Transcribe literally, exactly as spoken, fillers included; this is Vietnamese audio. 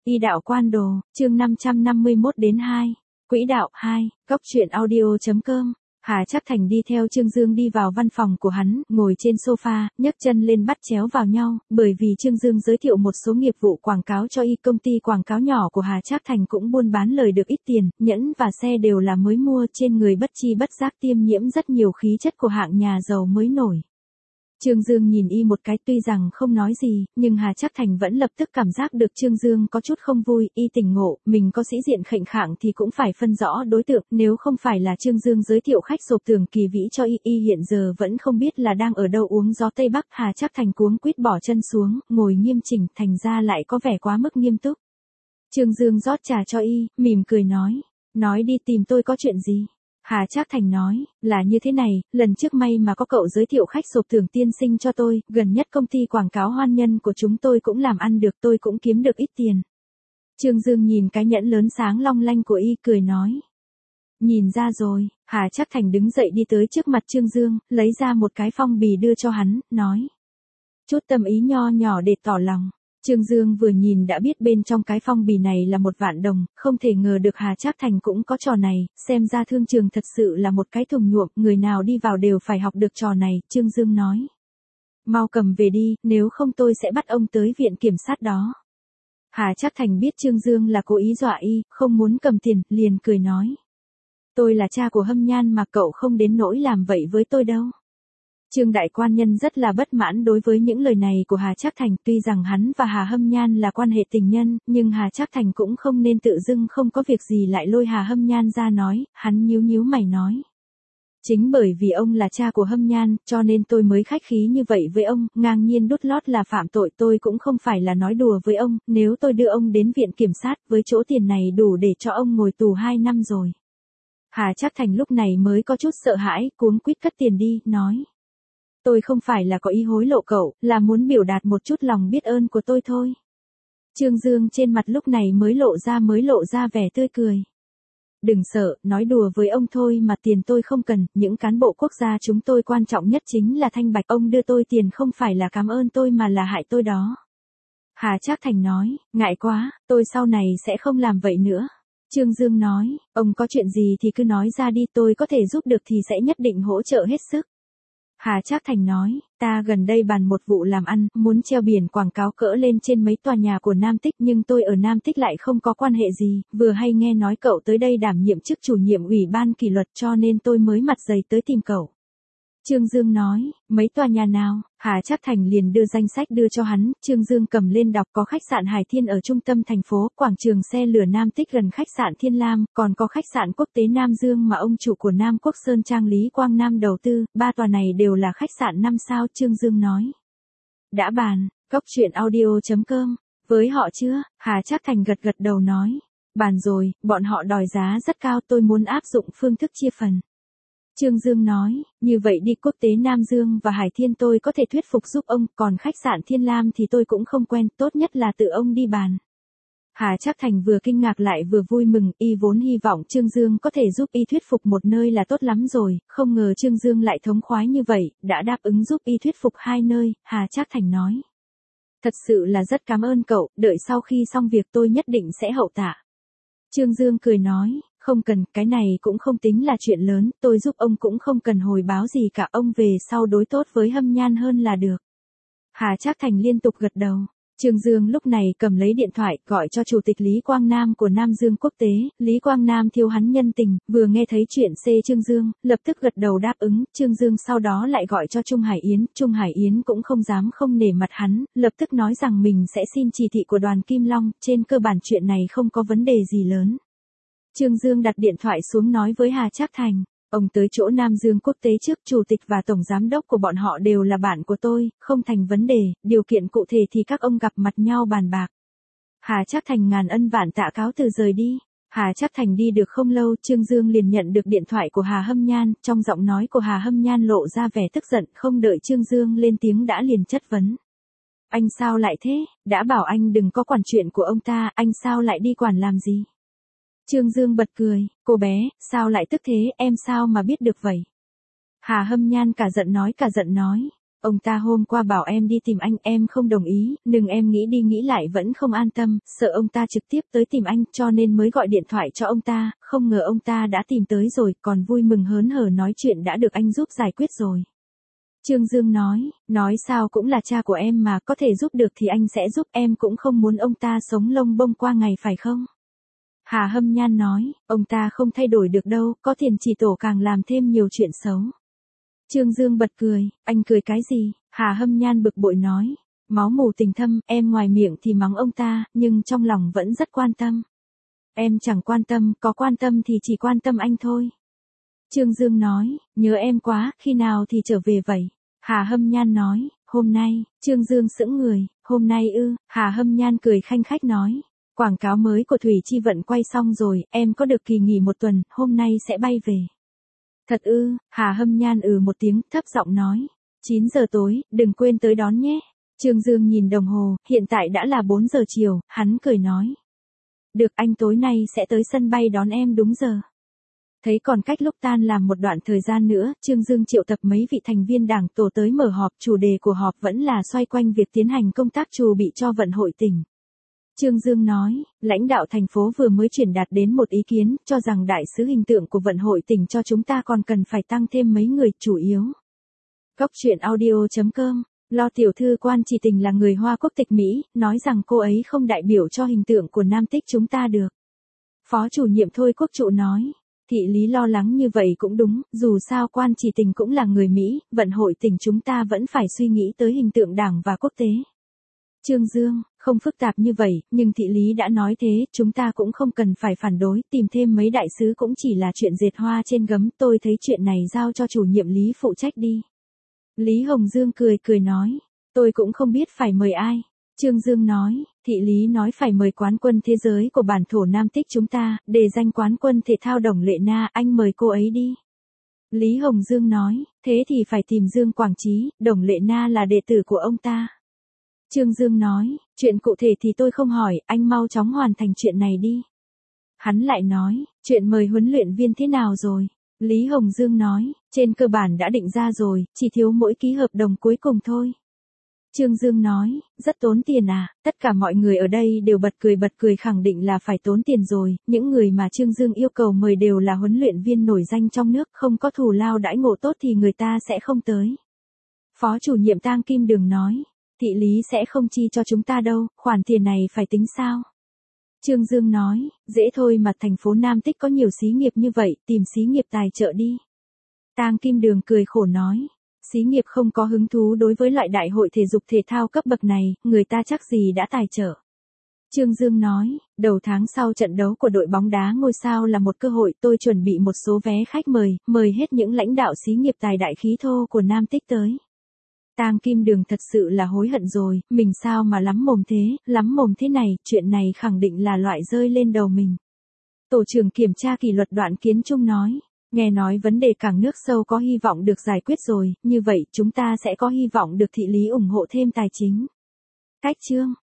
Y đạo quan đồ, chương năm trăm năm mươi mốt đến hai. Quỹ đạo hai, góc truyện audio.com. Hà Trác Thành đi theo Trương Dương đi vào văn phòng của hắn, ngồi trên sofa, nhấc chân lên bắt chéo vào nhau, bởi vì Trương Dương giới thiệu một số nghiệp vụ quảng cáo cho y. Công ty quảng cáo nhỏ của Hà Trác Thành cũng buôn bán lời được ít tiền, nhẫn và xe đều là mới mua, trên người bất chi bất giác tiêm nhiễm rất nhiều khí chất của hạng nhà giàu mới nổi. Trương Dương nhìn y một cái, tuy rằng không nói gì, nhưng Hà Trác Thành vẫn lập tức cảm giác được Trương Dương có chút không vui. Y tỉnh ngộ, mình có sĩ diện khệnh khạng thì cũng phải phân rõ đối tượng, nếu không phải là Trương Dương giới thiệu khách sộp tường kỳ vĩ cho y, y hiện giờ vẫn không biết là đang ở đâu uống gió Tây Bắc. Hà Trác Thành cuống quýt bỏ chân xuống, ngồi nghiêm chỉnh, thành ra lại có vẻ quá mức nghiêm túc. Trương Dương rót trà cho y, mỉm cười nói, nói đi, tìm tôi có chuyện gì? Hà Trác Thành nói, là như thế này, lần trước may mà có cậu giới thiệu khách sộp Tưởng tiên sinh cho tôi, gần nhất công ty quảng cáo hoan nhân của chúng tôi cũng làm ăn được, tôi cũng kiếm được ít tiền. Trương Dương nhìn cái nhẫn lớn sáng long lanh của y, cười nói. Nhìn ra rồi. Hà Trác Thành đứng dậy đi tới trước mặt Trương Dương, lấy ra một cái phong bì đưa cho hắn, nói. Chút tâm ý nho nhỏ để tỏ lòng. Trương Dương vừa nhìn đã biết bên trong cái phong bì này là một vạn đồng, không thể ngờ được Hà Trác Thành cũng có trò này, xem ra thương trường thật sự là một cái thùng nhuộm, người nào đi vào đều phải học được trò này. Trương Dương nói. Mau cầm về đi, nếu không tôi sẽ bắt ông tới viện kiểm sát đó. Hà Trác Thành biết Trương Dương là cố ý dọa y, không muốn cầm tiền, liền cười nói. Tôi là cha của Hâm Nhan mà, cậu không đến nỗi làm vậy với tôi đâu. Trương đại quan nhân rất là bất mãn đối với những lời này của Hà Trác Thành, tuy rằng hắn và Hà Hâm Nhan là quan hệ tình nhân, nhưng Hà Trác Thành cũng không nên tự dưng không có việc gì lại lôi Hà Hâm Nhan ra nói. Hắn nhíu nhíu mày nói. Chính bởi vì ông là cha của Hâm Nhan, cho nên tôi mới khách khí như vậy với ông, ngang nhiên đút lót là phạm tội, tôi cũng không phải là nói đùa với ông, nếu tôi đưa ông đến viện kiểm sát, với chỗ tiền này đủ để cho ông ngồi tù hai năm rồi. Hà Trác Thành lúc này mới có chút sợ hãi, cuống quýt cất tiền đi, nói. Tôi không phải là có ý hối lộ cậu, là muốn biểu đạt một chút lòng biết ơn của tôi thôi. Trương Dương trên mặt lúc này mới lộ ra mới lộ ra vẻ tươi cười. Đừng sợ, nói đùa với ông thôi mà, tiền tôi không cần, những cán bộ quốc gia chúng tôi quan trọng nhất chính là thanh bạch, ông đưa tôi tiền không phải là cảm ơn tôi mà là hại tôi đó. Hà Trác Thành nói, ngại quá, tôi sau này sẽ không làm vậy nữa. Trương Dương nói, ông có chuyện gì thì cứ nói ra đi, tôi có thể giúp được thì sẽ nhất định hỗ trợ hết sức. Hà Trác Thành nói, ta gần đây bàn một vụ làm ăn, muốn treo biển quảng cáo cỡ lên trên mấy tòa nhà của Nam Tích, nhưng tôi ở Nam Tích lại không có quan hệ gì, vừa hay nghe nói cậu tới đây đảm nhiệm chức chủ nhiệm ủy ban kỷ luật cho nên tôi mới mặt dày tới tìm cậu. Trương Dương nói, mấy tòa nhà nào? Hà Trác Thành liền đưa danh sách đưa cho hắn, Trương Dương cầm lên đọc, có khách sạn Hải Thiên ở trung tâm thành phố, quảng trường xe lửa Nam Tích gần khách sạn Thiên Lam, còn có khách sạn quốc tế Nam Dương mà ông chủ của Nam Quốc Sơn Trang Lý Quang Nam đầu tư, ba tòa này đều là khách sạn năm sao. Trương Dương nói. Đã bàn, góc truyện audio.com, với họ chưa? Hà Trác Thành gật gật đầu nói. Bàn rồi, bọn họ đòi giá rất cao, tôi muốn áp dụng phương thức chia phần. Trương Dương nói, như vậy đi, quốc tế Nam Dương và Hải Thiên tôi có thể thuyết phục giúp ông, còn khách sạn Thiên Lam thì tôi cũng không quen, tốt nhất là tự ông đi bàn. Hà Trác Thành vừa kinh ngạc lại vừa vui mừng, y vốn hy vọng Trương Dương có thể giúp y thuyết phục một nơi là tốt lắm rồi, không ngờ Trương Dương lại thống khoái như vậy, đã đáp ứng giúp y thuyết phục hai nơi. Hà Trác Thành nói. Thật sự là rất cảm ơn cậu, đợi sau khi xong việc tôi nhất định sẽ hậu tạ. Trương Dương cười nói. Không cần, cái này cũng không tính là chuyện lớn, tôi giúp ông cũng không cần hồi báo gì cả, ông về sau đối tốt với Hâm Nhan hơn là được. Hà Trác Thành liên tục gật đầu. Trương Dương lúc này cầm lấy điện thoại, gọi cho chủ tịch Lý Quang Nam của Nam Dương Quốc tế. Lý Quang Nam thiếu hắn nhân tình, vừa nghe thấy chuyện C Trương Dương, lập tức gật đầu đáp ứng. Trương Dương sau đó lại gọi cho Trung Hải Yến, Trung Hải Yến cũng không dám không nể mặt hắn, lập tức nói rằng mình sẽ xin chỉ thị của Đoàn Kim Long, trên cơ bản chuyện này không có vấn đề gì lớn. Trương Dương đặt điện thoại xuống nói với Hà Trác Thành, ông tới chỗ Nam Dương Quốc tế trước, chủ tịch và tổng giám đốc của bọn họ đều là bạn của tôi, không thành vấn đề, điều kiện cụ thể thì các ông gặp mặt nhau bàn bạc. Hà Trác Thành ngàn ân vạn tạ cáo từ rời đi. Hà Trác Thành đi được không lâu, Trương Dương liền nhận được điện thoại của Hà Hâm Nhan, trong giọng nói của Hà Hâm Nhan lộ ra vẻ tức giận, không đợi Trương Dương lên tiếng đã liền chất vấn. Anh sao lại thế, đã bảo anh đừng có quản chuyện của ông ta, anh sao lại đi quản làm gì? Trương Dương bật cười, cô bé, sao lại tức thế, em sao mà biết được vậy? Hà Hâm Nhan cả giận nói cả giận nói, Ông ta hôm qua bảo em đi tìm anh, em không đồng ý, nhưng em nghĩ đi nghĩ lại vẫn không an tâm, sợ ông ta trực tiếp tới tìm anh, cho nên mới gọi điện thoại cho ông ta, không ngờ ông ta đã tìm tới rồi, còn vui mừng hớn hở nói chuyện đã được anh giúp giải quyết rồi. Trương Dương nói, nói sao cũng là cha của em mà, có thể giúp được thì anh sẽ giúp, em cũng không muốn ông ta sống lông bông qua ngày phải không? Hà Hâm Nhan nói, ông ta không thay đổi được đâu, có tiền chỉ tổ càng làm thêm nhiều chuyện xấu. Trương Dương bật cười, anh cười cái gì? Hà Hâm Nhan bực bội nói, máu mù tình thâm, em ngoài miệng thì mắng ông ta, nhưng trong lòng vẫn rất quan tâm. Em chẳng quan tâm, có quan tâm thì chỉ quan tâm anh thôi. Trương Dương nói, nhớ em quá, khi nào thì trở về vậy? Hà Hâm Nhan nói, hôm nay. Trương Dương sững người, hôm nay ư? Hà Hâm Nhan cười khanh khách nói, quảng cáo mới của Thủy Chi Vận quay xong rồi, em có được kỳ nghỉ một tuần, hôm nay sẽ bay về. Thật ư? Hà Hâm Nhan ừ một tiếng, thấp giọng nói, chín giờ tối, đừng quên tới đón nhé. Trương Dương nhìn đồng hồ, hiện tại đã là bốn giờ chiều, hắn cười nói, được, anh tối nay sẽ tới sân bay đón em đúng giờ. Thấy còn cách lúc tan làm một đoạn thời gian nữa, Trương Dương triệu tập mấy vị thành viên đảng tổ tới mở họp, chủ đề của họp vẫn là xoay quanh việc tiến hành công tác chuẩn bị cho vận hội tỉnh. Trương Dương nói, lãnh đạo thành phố vừa mới truyền đạt đến một ý kiến, cho rằng đại sứ hình tượng của vận hội tỉnh cho chúng ta còn cần phải tăng thêm mấy người, chủ yếu. Góc truyện audio chấm com, Lo tiểu thư Quan Chỉ Tình là người Hoa quốc tịch Mỹ, nói rằng cô ấy không đại biểu cho hình tượng của Nam Tích chúng ta được. Phó chủ nhiệm Thôi Quốc Trụ nói, Thị Lý lo lắng như vậy cũng đúng, dù sao Quan Chỉ Tình cũng là người Mỹ, vận hội tỉnh chúng ta vẫn phải suy nghĩ tới hình tượng đảng và quốc tế. Trương Dương, không phức tạp như vậy, nhưng Thị Lý đã nói thế, chúng ta cũng không cần phải phản đối, tìm thêm mấy đại sứ cũng chỉ là chuyện dệt hoa trên gấm, tôi thấy chuyện này giao cho chủ nhiệm Lý phụ trách đi. Lý Hồng Dương cười cười nói, tôi cũng không biết phải mời ai. Trương Dương nói, Thị Lý nói phải mời quán quân thế giới của bản thổ Nam Tích chúng ta, để danh quán quân thể thao Đồng Lệ Na, anh mời cô ấy đi. Lý Hồng Dương nói, thế thì phải tìm Dương Quảng Trí, Đồng Lệ Na là đệ tử của ông ta. Trương Dương nói, chuyện cụ thể thì tôi không hỏi, anh mau chóng hoàn thành chuyện này đi. Hắn lại nói, chuyện mời huấn luyện viên thế nào rồi? Lý Hồng Dương nói, trên cơ bản đã định ra rồi, chỉ thiếu mỗi ký hợp đồng cuối cùng thôi. Trương Dương nói, rất tốn tiền à, tất cả mọi người ở đây đều bật cười bật cười khẳng định là phải tốn tiền rồi, những người mà Trương Dương yêu cầu mời đều là huấn luyện viên nổi danh trong nước, không có thù lao đãi ngộ tốt thì người ta sẽ không tới. Phó chủ nhiệm Tang Kim Đường nói, Thị Lý sẽ không chi cho chúng ta đâu, khoản tiền này phải tính sao? Trương Dương nói, dễ thôi mà, thành phố Nam Tích có nhiều xí nghiệp như vậy, tìm xí nghiệp tài trợ đi. Tang Kim Đường cười khổ nói, xí nghiệp không có hứng thú đối với loại đại hội thể dục thể thao cấp bậc này, người ta chắc gì đã tài trợ. Trương Dương nói, đầu tháng sau trận đấu của đội bóng đá ngôi sao là một cơ hội, tôi chuẩn bị một số vé khách mời, mời hết những lãnh đạo xí nghiệp tài đại khí thô của Nam Tích tới. Tang Kim Đường thật sự là hối hận rồi, mình sao mà lắm mồm thế, lắm mồm thế này, chuyện này khẳng định là loại rơi lên đầu mình. Tổ trưởng kiểm tra kỷ luật Đoạn Kiến Trung nói, nghe nói vấn đề cảng nước sâu có hy vọng được giải quyết rồi, như vậy chúng ta sẽ có hy vọng được Thị Lý ủng hộ thêm tài chính. Cách chương